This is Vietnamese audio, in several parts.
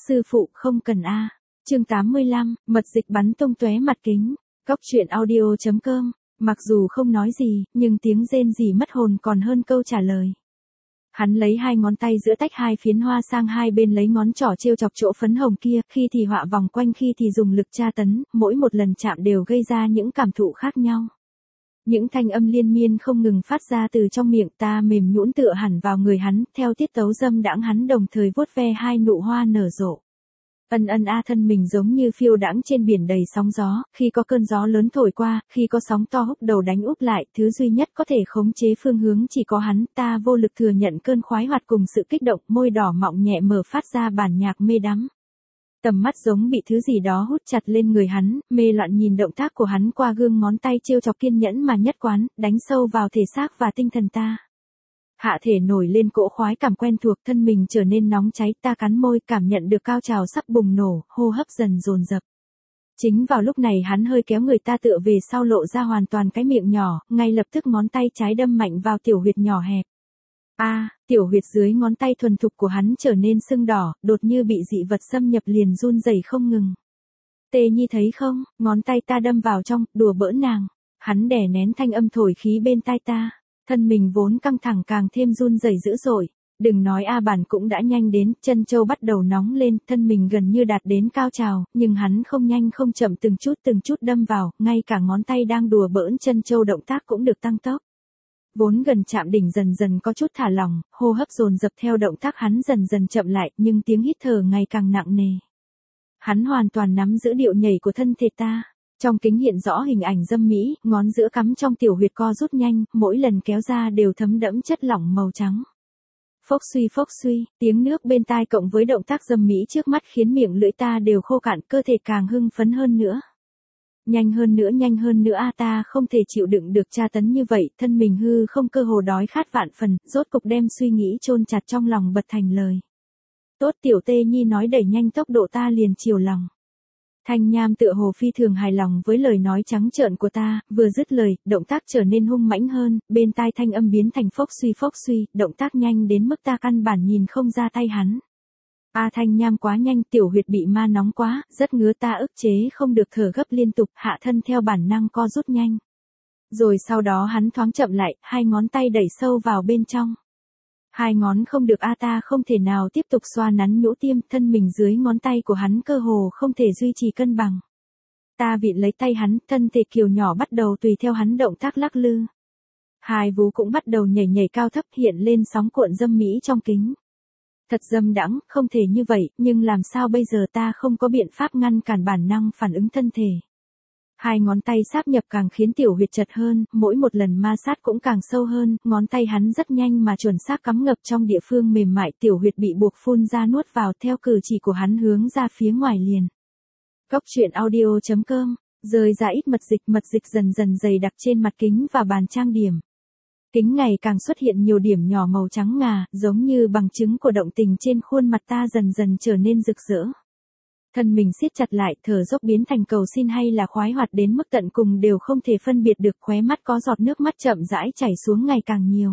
sư phụ không cần a. Chương 85, mật dịch bắn tung tóe mặt kính. Cóc truyện audio.com. Mặc dù không nói gì, nhưng tiếng rên rỉ mất hồn còn hơn câu trả lời. Hắn lấy hai ngón tay giữa tách hai phiến hoa sang hai bên, lấy ngón trỏ trêu chọc chỗ phấn hồng kia, khi thì họa vòng quanh, khi thì dùng lực tra tấn, mỗi một lần chạm đều gây ra những cảm thụ khác nhau. Những thanh âm liên miên không ngừng phát ra từ trong miệng, ta mềm nhũn tựa hẳn vào người hắn, theo tiết tấu dâm đãng hắn đồng thời vuốt ve hai nụ hoa nở rộ. Ân ân a, thân mình giống như phiêu đãng trên biển đầy sóng gió, khi có cơn gió lớn thổi qua, khi có sóng to húc đầu đánh úp lại, thứ duy nhất có thể khống chế phương hướng chỉ có hắn, ta vô lực thừa nhận cơn khoái hoạt cùng sự kích động, môi đỏ mọng nhẹ mở phát ra bản nhạc mê đắm. Tầm mắt giống bị thứ gì đó hút chặt lên người hắn, mê loạn nhìn động tác của hắn qua gương ngón tay trêu chọc kiên nhẫn mà nhất quán, đánh sâu vào thể xác và tinh thần ta. Hạ thể nổi lên cỗ khoái cảm quen thuộc, thân mình trở nên nóng cháy, ta cắn môi, cảm nhận được cao trào sắp bùng nổ, hô hấp dần dồn dập. Chính vào lúc này hắn hơi kéo người ta tựa về sau, lộ ra hoàn toàn cái miệng nhỏ, ngay lập tức ngón tay trái đâm mạnh vào tiểu huyệt nhỏ hẹp. Tiểu huyệt dưới ngón tay thuần thục của hắn trở nên sưng đỏ, đột như bị dị vật xâm nhập liền run rẩy không ngừng. Tê Nhi thấy không, ngón tay ta đâm vào trong, đùa bỡn nàng. Hắn đè nén thanh âm thổi khí bên tai ta. Thân mình vốn căng thẳng càng thêm run rẩy dữ dội. Đừng nói bản cũng đã nhanh đến, chân châu bắt đầu nóng lên, thân mình gần như đạt đến cao trào, nhưng hắn không nhanh không chậm từng chút đâm vào, ngay cả ngón tay đang đùa bỡn chân châu động tác cũng được tăng tốc. Vốn gần chạm đỉnh dần dần có chút thả lỏng, hô hấp dồn dập theo động tác hắn dần dần chậm lại, nhưng tiếng hít thở ngày càng nặng nề. Hắn hoàn toàn nắm giữ điệu nhảy của thân thể ta. Trong kính hiện rõ hình ảnh dâm mỹ, ngón giữa cắm trong tiểu huyệt co rút nhanh, mỗi lần kéo ra đều thấm đẫm chất lỏng màu trắng. Phốc suy, tiếng nước bên tai cộng với động tác dâm mỹ trước mắt khiến miệng lưỡi ta đều khô cạn, cơ thể càng hưng phấn hơn nữa. Nhanh hơn nữa ta không thể chịu đựng được tra tấn như vậy, thân mình hư không cơ hồ đói khát vạn phần, rốt cục đem suy nghĩ chôn chặt trong lòng bật thành lời. Tốt, tiểu Tê Nhi nói đẩy nhanh tốc độ, ta liền chiều lòng. Thanh Nham tựa hồ phi thường hài lòng với lời nói trắng trợn của ta, vừa dứt lời, động tác trở nên hung mãnh hơn, bên tai thanh âm biến thành phốc suy, động tác nhanh đến mức ta căn bản nhìn không ra tay hắn. Thanh Nham quá nhanh, tiểu huyệt bị ma nóng quá, rất ngứa, ta ức chế không được thở gấp liên tục, hạ thân theo bản năng co rút nhanh. Rồi sau đó hắn thoáng chậm lại, hai ngón tay đẩy sâu vào bên trong. Hai ngón không được, ta không thể nào tiếp tục xoa nắn nhũ tiêm, thân mình dưới ngón tay của hắn cơ hồ không thể duy trì cân bằng. Ta vịn lấy tay hắn, thân thể kiều nhỏ bắt đầu tùy theo hắn động tác lắc lư. Hai vú cũng bắt đầu nhảy cao thấp, hiện lên sóng cuộn dâm mỹ trong kính. Thật dâm đãng, không thể như vậy, nhưng làm sao bây giờ, ta không có biện pháp ngăn cản bản năng phản ứng thân thể. Hai ngón tay sáp nhập càng khiến tiểu huyệt chật hơn, mỗi một lần ma sát cũng càng sâu hơn, ngón tay hắn rất nhanh mà chuẩn xác cắm ngập trong địa phương mềm mại, tiểu huyệt bị buộc phun ra nuốt vào, theo cử chỉ của hắn hướng ra phía ngoài liền. Cóc truyện audio.com, rơi ra ít mật dịch dần dần dày đặc trên mặt kính và bàn trang điểm. Kính ngày càng xuất hiện nhiều điểm nhỏ màu trắng ngà, giống như bằng chứng của động tình trên khuôn mặt ta dần dần trở nên rực rỡ. Thân mình siết chặt lại, thở dốc biến thành cầu xin hay là khoái hoạt đến mức tận cùng đều không thể phân biệt được, khóe mắt có giọt nước mắt chậm rãi chảy xuống ngày càng nhiều.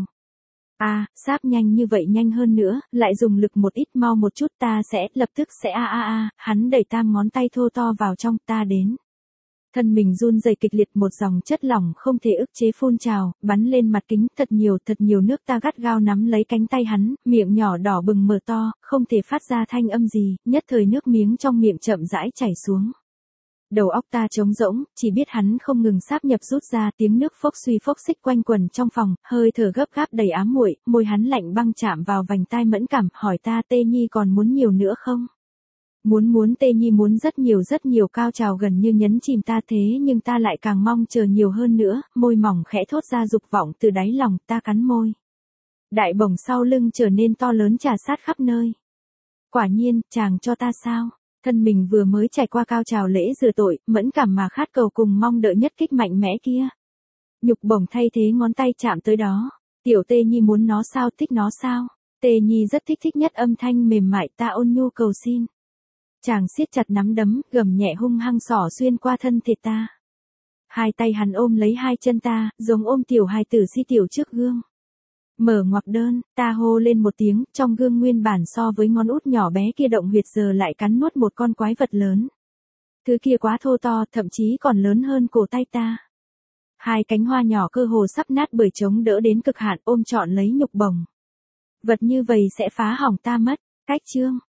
Sáp nhanh như vậy, nhanh hơn nữa, lại dùng lực một ít, mau một chút, ta sẽ, lập tức sẽ hắn đẩy tam ngón tay thô to vào trong, ta đến. Thân mình run rẩy kịch liệt, một dòng chất lỏng không thể ức chế phun trào, bắn lên mặt kính, thật nhiều nước, ta gắt gao nắm lấy cánh tay hắn, miệng nhỏ đỏ bừng mở to, không thể phát ra thanh âm gì, nhất thời nước miếng trong miệng chậm rãi chảy xuống. Đầu óc ta trống rỗng, chỉ biết hắn không ngừng sáp nhập rút ra, tiếng nước phốc xích quanh quần trong phòng, hơi thở gấp gáp đầy ám muội, môi hắn lạnh băng chạm vào vành tai mẫn cảm, hỏi ta, Tê Nhi còn muốn nhiều nữa không? Muốn, Tê Nhi muốn rất nhiều, cao trào gần như nhấn chìm ta, thế nhưng ta lại càng mong chờ nhiều hơn nữa, môi mỏng khẽ thốt ra dục vọng từ đáy lòng, ta cắn môi. Đại bổng sau lưng trở nên to lớn trà sát khắp nơi. Quả nhiên, chàng cho ta sao? Thân mình vừa mới trải qua cao trào lễ rửa tội, mẫn cảm mà khát cầu cùng mong đợi nhất kích mạnh mẽ kia. Nhục bổng thay thế ngón tay chạm tới đó. Tiểu Tê Nhi muốn nó sao, thích nó sao? Tê Nhi rất thích nhất âm thanh mềm mại, ta ôn nhu cầu xin. Chàng siết chặt nắm đấm, gầm nhẹ hung hăng xỏ xuyên qua thân thể ta. Hai tay hắn ôm lấy hai chân ta, giống ôm tiểu hài tử si tiểu trước gương. Mở ngoặc đơn, ta hô lên một tiếng, trong gương nguyên bản so với ngón út nhỏ bé kia động huyệt giờ lại cắn nuốt một con quái vật lớn. Thứ kia quá thô to, thậm chí còn lớn hơn cổ tay ta. Hai cánh hoa nhỏ cơ hồ sắp nát bởi chống đỡ đến cực hạn ôm trọn lấy nhục bổng. Vật như vậy sẽ phá hỏng ta mất. Cách chương